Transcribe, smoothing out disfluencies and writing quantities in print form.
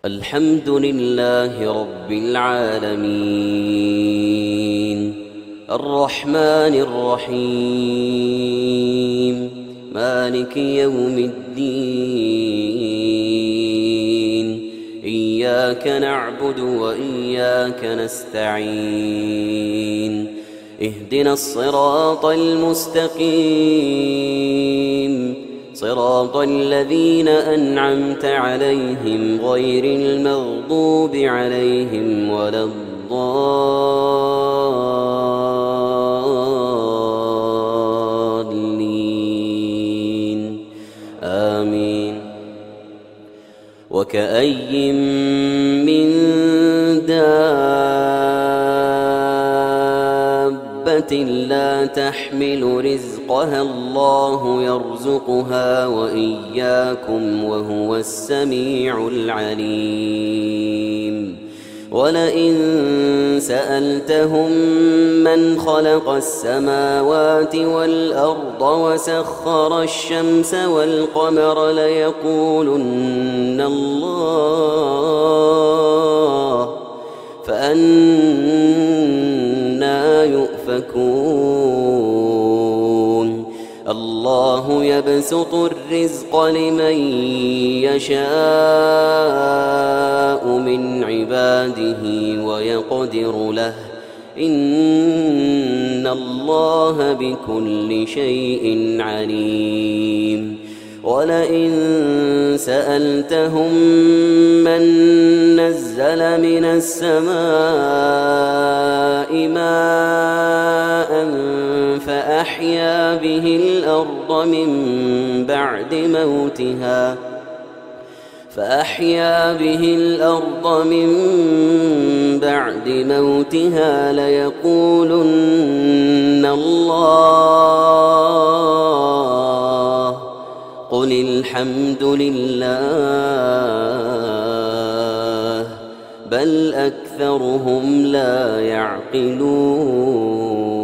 الحمد لله رب العالمين الرحمن الرحيم مالك يوم الدين إياك نعبد وإياك نستعين اهدنا الصراط المستقيم صراط الذين أنعمت عليهم غير المغضوب عليهم ولا الضالين آمين. وكأي من دابة لا تحمل رزقها الله يرزقها وإياكم وهو السميع العليم. ولئن سألتهم من خلق السماوات والأرض وسخر الشمس والقمر ليقولن الله فأنى يؤفكون. الله يبسط الرزق لمن يشاء من عباده ويقدر له إن الله بكل شيء عليم. ولئن سألتهم من نزل من السماء ماء فأحيا به الأرض من بعد موتها ليقولن الله قل الحمد لله بل أكثرهم لا يعقلون.